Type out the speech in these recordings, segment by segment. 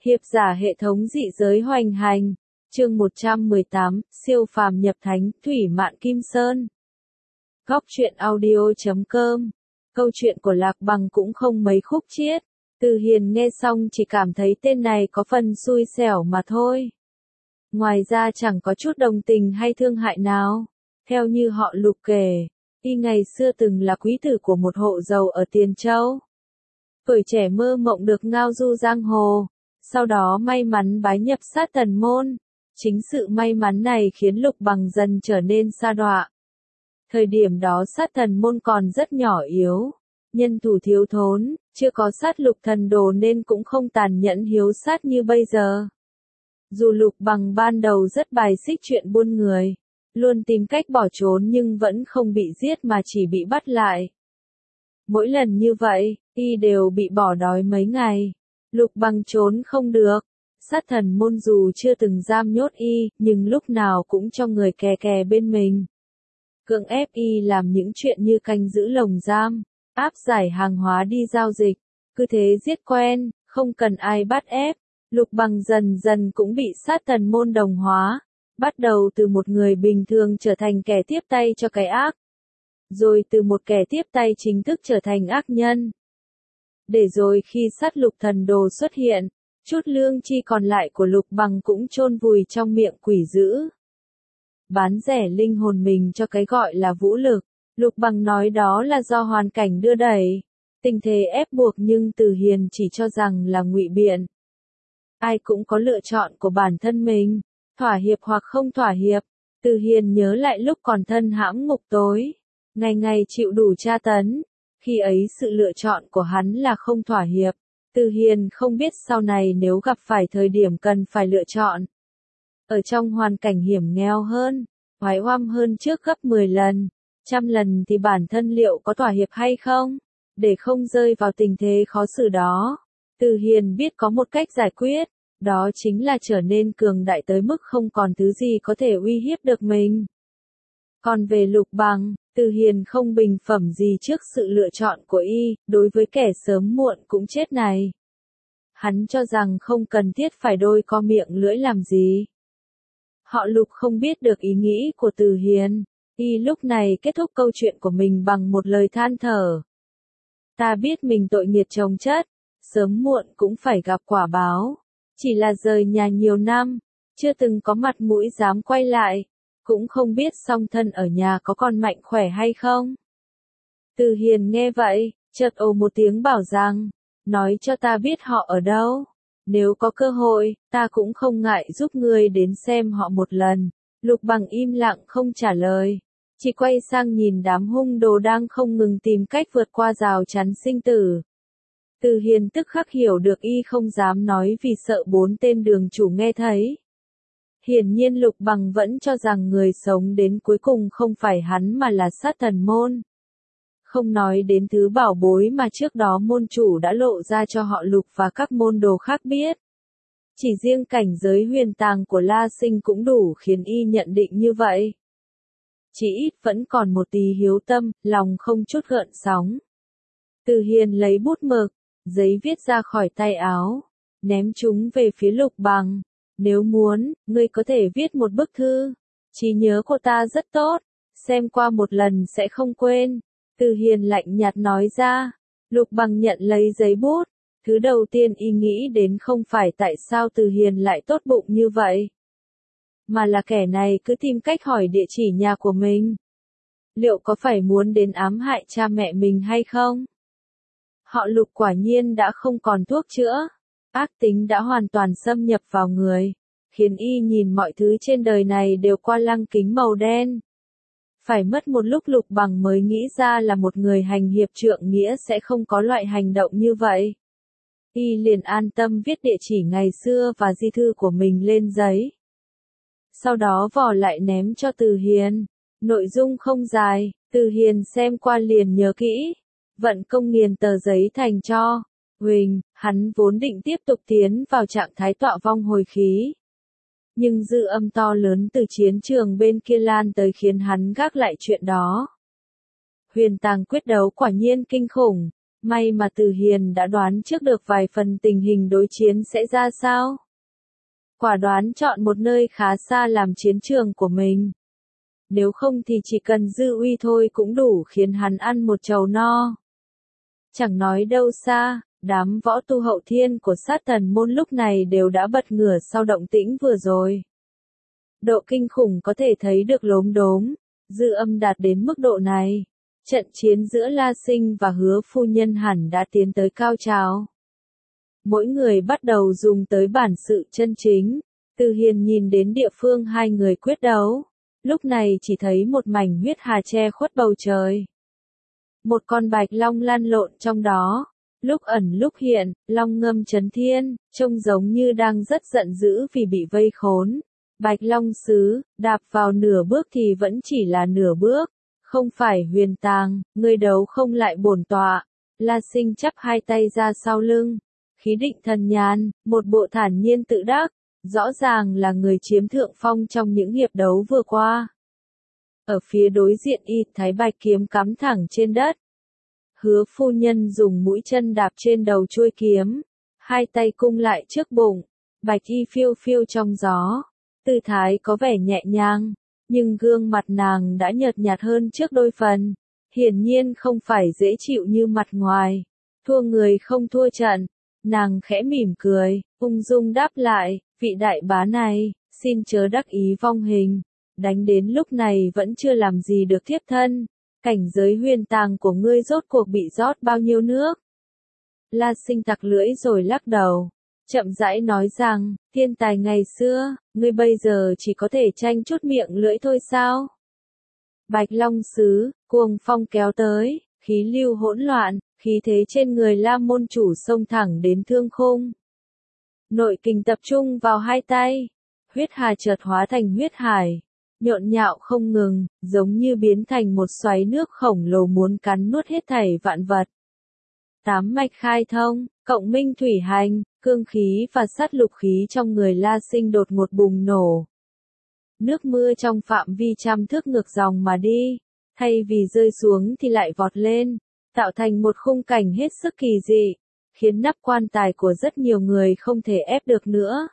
Hiệp giả hệ thống dị giới hoành hành. Chương 118, siêu phàm nhập thánh, Thủy Mạn Kim Sơn. Góc truyện audio.com. Câu chuyện của Lạc Bằng cũng không mấy khúc chiết. Từ Hiền nghe xong chỉ cảm thấy tên này có phần xui xẻo mà thôi. Ngoài ra chẳng có chút đồng tình hay thương hại nào. Theo như họ Lục kể, y ngày xưa từng là quý tử của một hộ giàu ở Tiền Châu. Tuổi trẻ mơ mộng được ngao du giang hồ, sau đó may mắn bái nhập sát thần môn. Chính sự may mắn này khiến Lục Bằng dần trở nên sa đọa. Thời điểm đó sát thần môn còn rất nhỏ yếu, nhân thủ thiếu thốn, chưa có sát lục thần đồ nên cũng không tàn nhẫn hiếu sát như bây giờ. Dù Lục Bằng ban đầu rất bài xích chuyện buôn người, luôn tìm cách bỏ trốn nhưng vẫn không bị giết mà chỉ bị bắt lại. Mỗi lần như vậy, y đều bị bỏ đói mấy ngày. Lục Bằng trốn không được. Sát thần môn dù chưa từng giam nhốt y, nhưng lúc nào cũng cho người kè kè bên mình. Cưỡng ép y làm những chuyện như canh giữ lồng giam, áp giải hàng hóa đi giao dịch. Cứ thế giết quen, không cần ai bắt ép. Lục Bằng dần dần cũng bị sát thần môn đồng hóa. Bắt đầu từ một người bình thường trở thành kẻ tiếp tay cho cái ác. Rồi từ một kẻ tiếp tay chính thức trở thành ác nhân. Để rồi khi sát lục thần đồ xuất hiện, chút lương chi còn lại của Lục Bằng cũng chôn vùi trong miệng quỷ dữ. Bán rẻ linh hồn mình cho cái gọi là vũ lực, Lục Bằng nói đó là do hoàn cảnh đưa đẩy, tình thế ép buộc, nhưng Từ Hiền chỉ cho rằng là ngụy biện. Ai cũng có lựa chọn của bản thân mình, thỏa hiệp hoặc không thỏa hiệp. Từ Hiền nhớ lại lúc còn thân hãm ngục tối, ngày ngày chịu đủ tra tấn, khi ấy sự lựa chọn của hắn là không thỏa hiệp. Từ Hiền không biết sau này nếu gặp phải thời điểm cần phải lựa chọn. Ở trong hoàn cảnh hiểm nghèo hơn, oái oăm hơn trước gấp 10 lần, 100 lần thì bản thân liệu có thỏa hiệp hay không? Để không rơi vào tình thế khó xử đó, Từ Hiền biết có một cách giải quyết, đó chính là trở nên cường đại tới mức không còn thứ gì có thể uy hiếp được mình. Còn về Lục Bằng, Từ Hiền không bình phẩm gì trước sự lựa chọn của y, đối với kẻ sớm muộn cũng chết này. Hắn cho rằng không cần thiết phải đôi co miệng lưỡi làm gì. Họ Lục không biết được ý nghĩ của Từ Hiền, y lúc này kết thúc câu chuyện của mình bằng một lời than thở. Ta biết mình tội nghiệt chồng chất, sớm muộn cũng phải gặp quả báo. Chỉ là rời nhà nhiều năm, chưa từng có mặt mũi dám quay lại. Cũng không biết song thân ở nhà có còn mạnh khỏe hay không. Từ Hiền nghe vậy, chợt ồ một tiếng bảo rằng, nói cho ta biết họ ở đâu. Nếu có cơ hội, ta cũng không ngại giúp ngươi đến xem họ một lần. Lục Bằng im lặng không trả lời, chỉ quay sang nhìn đám hung đồ đang không ngừng tìm cách vượt qua rào chắn sinh tử. Từ Hiền tức khắc hiểu được y không dám nói vì sợ 4 tên đường chủ nghe thấy. Hiển nhiên Lục Bằng vẫn cho rằng người sống đến cuối cùng không phải hắn mà là sát thần môn. Không nói đến thứ bảo bối mà trước đó môn chủ đã lộ ra cho họ Lục và các môn đồ khác biết. Chỉ riêng cảnh giới huyền tàng của La Sinh cũng đủ khiến y nhận định như vậy. Chỉ ít vẫn còn một tí hiếu tâm, lòng không chút gợn sóng. Từ Hiền lấy bút mực, giấy viết ra khỏi tay áo, ném chúng về phía Lục Bằng. Nếu muốn, ngươi có thể viết một bức thư. Trí nhớ của ta rất tốt, xem qua một lần sẽ không quên. Từ Hiền lạnh nhạt nói ra. Lục Bằng nhận lấy giấy bút. Thứ đầu tiên y nghĩ đến không phải tại sao Từ Hiền lại tốt bụng như vậy, mà là kẻ này cứ tìm cách hỏi địa chỉ nhà của mình. Liệu có phải muốn đến ám hại cha mẹ mình hay không? Họ Lục quả nhiên đã không còn thuốc chữa. Ác tính đã hoàn toàn xâm nhập vào người, khiến y nhìn mọi thứ trên đời này đều qua lăng kính màu đen. Phải mất một lúc Lục Bằng mới nghĩ ra là một người hành hiệp trượng nghĩa sẽ không có loại hành động như vậy. Y liền an tâm viết địa chỉ ngày xưa và di thư của mình lên giấy. Sau đó vò lại ném cho Từ Hiền. Nội dung không dài, Từ Hiền xem qua liền nhớ kỹ. Vận công nghiền tờ giấy thành tro. Huỳnh, hắn vốn định tiếp tục tiến vào trạng thái tọa vong hồi khí. Nhưng dư âm to lớn từ chiến trường bên kia lan tới khiến hắn gác lại chuyện đó. Huyền tàng quyết đấu quả nhiên kinh khủng, May mà Từ Hiền đã đoán trước được vài phần tình hình đối chiến sẽ ra sao. Quả đoán chọn một nơi khá xa làm chiến trường của mình. Nếu không thì chỉ cần dư uy thôi cũng đủ khiến hắn ăn một chầu no. Chẳng nói đâu xa, đám võ tu hậu thiên của Sát Thần môn lúc này đều đã bật ngửa sau động tĩnh vừa rồi. Độ kinh khủng có thể thấy được lốm đốm, dư âm đạt đến mức độ này. Trận chiến giữa La Sinh và Hứa phu nhân hẳn đã tiến tới cao trào. Mỗi người bắt đầu dùng tới bản sự chân chính. Từ Hiền nhìn đến địa phương hai người quyết đấu. Lúc này chỉ thấy một mảnh huyết hà che khuất bầu trời. Một con bạch long lăn lộn trong đó. Lúc ẩn lúc hiện, long ngâm chấn thiên, trông giống như đang rất giận dữ vì bị vây khốn. Bạch long sứ, đạp vào nửa bước thì vẫn chỉ là nửa bước. Không phải huyền tàng, người đấu không lại bổn tọa. La Sinh chắp hai tay ra sau lưng. Khí định thần nhàn, một bộ thản nhiên tự đắc. Rõ ràng là người chiếm thượng phong trong những hiệp đấu vừa qua. Ở phía đối diện y thái bạch kiếm cắm thẳng trên đất. Hứa phu nhân dùng mũi chân đạp trên đầu chuôi kiếm. Hai tay cung lại trước bụng. Bạch y phiêu phiêu trong gió. Tư thái có vẻ nhẹ nhàng. Nhưng gương mặt nàng đã nhợt nhạt hơn trước đôi phần. Hiển nhiên không phải dễ chịu như mặt ngoài. Thua người không thua trận. Nàng khẽ mỉm cười, ung dung đáp lại, vị đại bá này, xin chớ đắc ý vong hình. Đánh đến lúc này vẫn chưa làm gì được thiếp thân. Cảnh giới huyền tàng của ngươi rốt cuộc bị rót bao nhiêu nước? La Sinh tặc lưỡi rồi lắc đầu. Chậm rãi nói rằng, thiên tài ngày xưa, ngươi bây giờ chỉ có thể tranh chút miệng lưỡi thôi sao? Bạch Long sứ, cuồng phong kéo tới, khí lưu hỗn loạn, khí thế trên người La môn chủ xông thẳng đến thương khung. Nội kình tập trung vào hai tay, huyết hà chợt hóa thành huyết hải, nhộn nhạo không ngừng, giống như biến thành một xoáy nước khổng lồ muốn cắn nuốt hết thảy vạn vật. Tám mạch khai thông, cộng minh thủy hành, cương khí và sát lục khí trong người La Sinh đột ngột bùng nổ. Nước mưa trong phạm vi trăm thước ngược dòng mà đi, thay vì rơi xuống thì lại vọt lên, tạo thành một khung cảnh hết sức kỳ dị, khiến nắp quan tài của rất nhiều người không thể ép được nữa.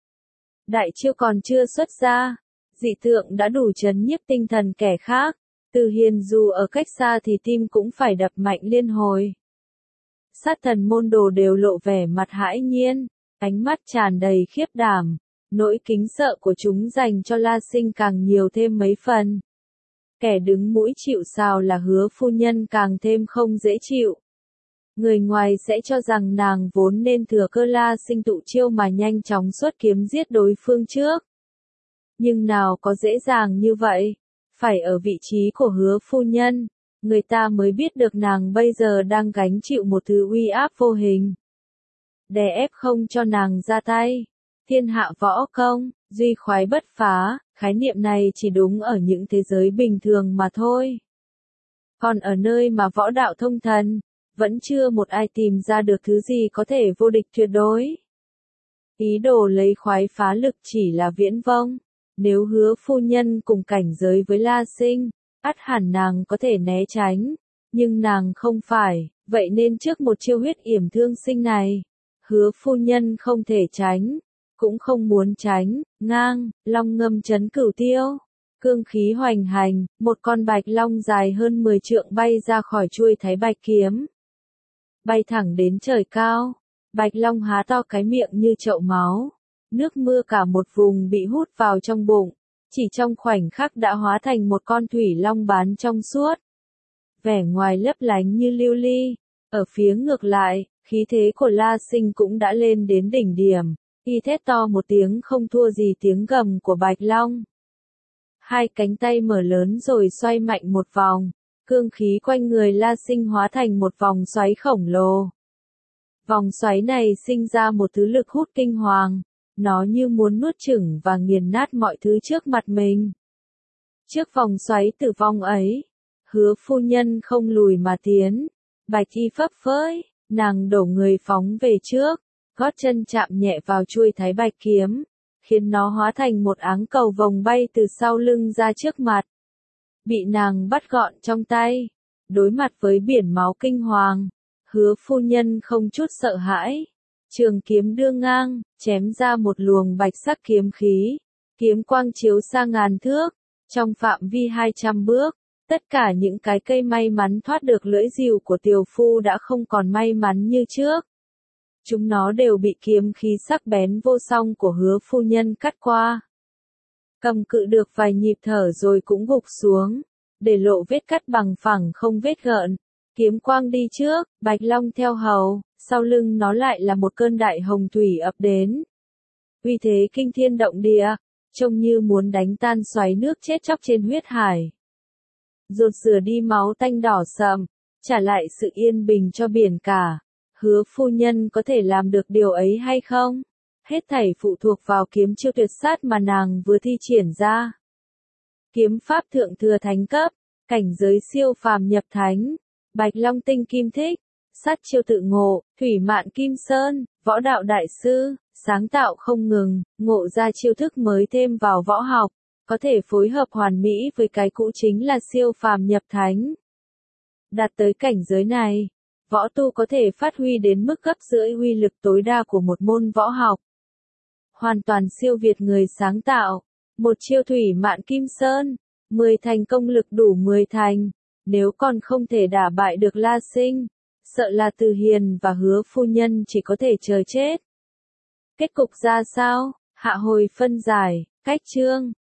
Đại chiêu còn chưa xuất ra, dị tượng đã đủ chấn nhiếp tinh thần kẻ khác, Từ Hiền dù ở cách xa thì tim cũng phải đập mạnh liên hồi. Sát Thần môn đồ đều lộ vẻ mặt hãi nhiên, ánh mắt tràn đầy khiếp đảm, nỗi kính sợ của chúng dành cho La Sinh càng nhiều thêm mấy phần. Kẻ đứng mũi chịu sào là Hứa phu nhân càng thêm không dễ chịu. Người ngoài sẽ cho rằng nàng vốn nên thừa cơ La Sinh tụ chiêu mà nhanh chóng xuất kiếm giết đối phương trước. Nhưng nào có dễ dàng như vậy, phải ở vị trí của Hứa phu nhân, người ta mới biết được nàng bây giờ đang gánh chịu một thứ uy áp vô hình. Đè ép không cho nàng ra tay. Thiên hạ võ công, duy khoái bất phá, khái niệm này chỉ đúng ở những thế giới bình thường mà thôi. Còn ở nơi mà võ đạo thông thần, vẫn chưa một ai tìm ra được thứ gì có thể vô địch tuyệt đối. Ý đồ lấy khoái phá lực chỉ là viễn vông. Nếu Hứa phu nhân cùng cảnh giới với La Sinh, ắt hẳn nàng có thể né tránh, nhưng nàng không phải, vậy nên trước một chiêu huyết yểm thương sinh này, Hứa phu nhân không thể tránh, cũng không muốn tránh, ngang, long ngâm chấn cửu tiêu, cương khí hoành hành, một con bạch long dài hơn 10 trượng bay ra khỏi chuôi thái bạch kiếm. Bay thẳng đến trời cao, bạch long há to cái miệng như chậu máu, nước mưa cả một vùng bị hút vào trong bụng. Chỉ trong khoảnh khắc đã hóa thành một con thủy long bán trong suốt. Vẻ ngoài lấp lánh như lưu ly. Ở phía ngược lại, khí thế của La Sinh cũng đã lên đến đỉnh điểm. Y thét to một tiếng không thua gì tiếng gầm của Bạch Long. Hai cánh tay mở lớn rồi xoay mạnh một vòng. Cương khí quanh người La Sinh hóa thành một vòng xoáy khổng lồ. Vòng xoáy này sinh ra một thứ lực hút kinh hoàng. Nó như muốn nuốt chửng và nghiền nát mọi thứ trước mặt mình. Trước vòng xoáy tử vong ấy, Hứa phu nhân không lùi mà tiến. Bạch y phấp phới, nàng đổ người phóng về trước, gót chân chạm nhẹ vào chuôi thái bạch kiếm, khiến nó hóa thành một áng cầu vồng bay từ sau lưng ra trước mặt. Bị nàng bắt gọn trong tay, đối mặt với biển máu kinh hoàng, Hứa phu nhân không chút sợ hãi. Trường kiếm đưa ngang, chém ra một luồng bạch sắc kiếm khí. Kiếm quang chiếu xa ngàn thước, trong phạm vi 200 bước. Tất cả những cái cây may mắn thoát được lưỡi rìu của tiều phu đã không còn may mắn như trước. Chúng nó đều bị kiếm khí sắc bén vô song của hứa phu nhân cắt qua. Cầm cự được vài nhịp thở rồi cũng gục xuống, để lộ vết cắt bằng phẳng không vết gợn. Kiếm quang đi trước, Bạch Long theo hầu, sau lưng nó lại là một cơn đại hồng thủy ập đến. Uy thế kinh thiên động địa, trông như muốn đánh tan xoáy nước chết chóc trên huyết hải. Rột rửa đi máu tanh đỏ sậm, trả lại sự yên bình cho biển cả. Hứa phu nhân có thể làm được điều ấy hay không? Hết thảy phụ thuộc vào kiếm chiêu tuyệt sát mà nàng vừa thi triển ra. Kiếm pháp thượng thừa thánh cấp, cảnh giới siêu phàm nhập thánh, Bạch Long tinh kim thích, sát chiêu tự ngộ, thủy mạn kim sơn, võ đạo đại sư, sáng tạo không ngừng, ngộ ra chiêu thức mới thêm vào võ học, có thể phối hợp hoàn mỹ với cái cũ chính là siêu phàm nhập thánh. Đạt tới cảnh giới này, võ tu có thể phát huy đến mức gấp rưỡi uy lực tối đa của một môn võ học. Hoàn toàn siêu việt người sáng tạo. Một chiêu thủy mạn kim sơn, 10 thành công lực đủ 10 thành. Nếu còn không thể đả bại được La Sinh, sợ là Từ Hiền và Hứa phu nhân chỉ có thể chờ chết. Kết cục ra sao? Hạ hồi phân giải, cách chương.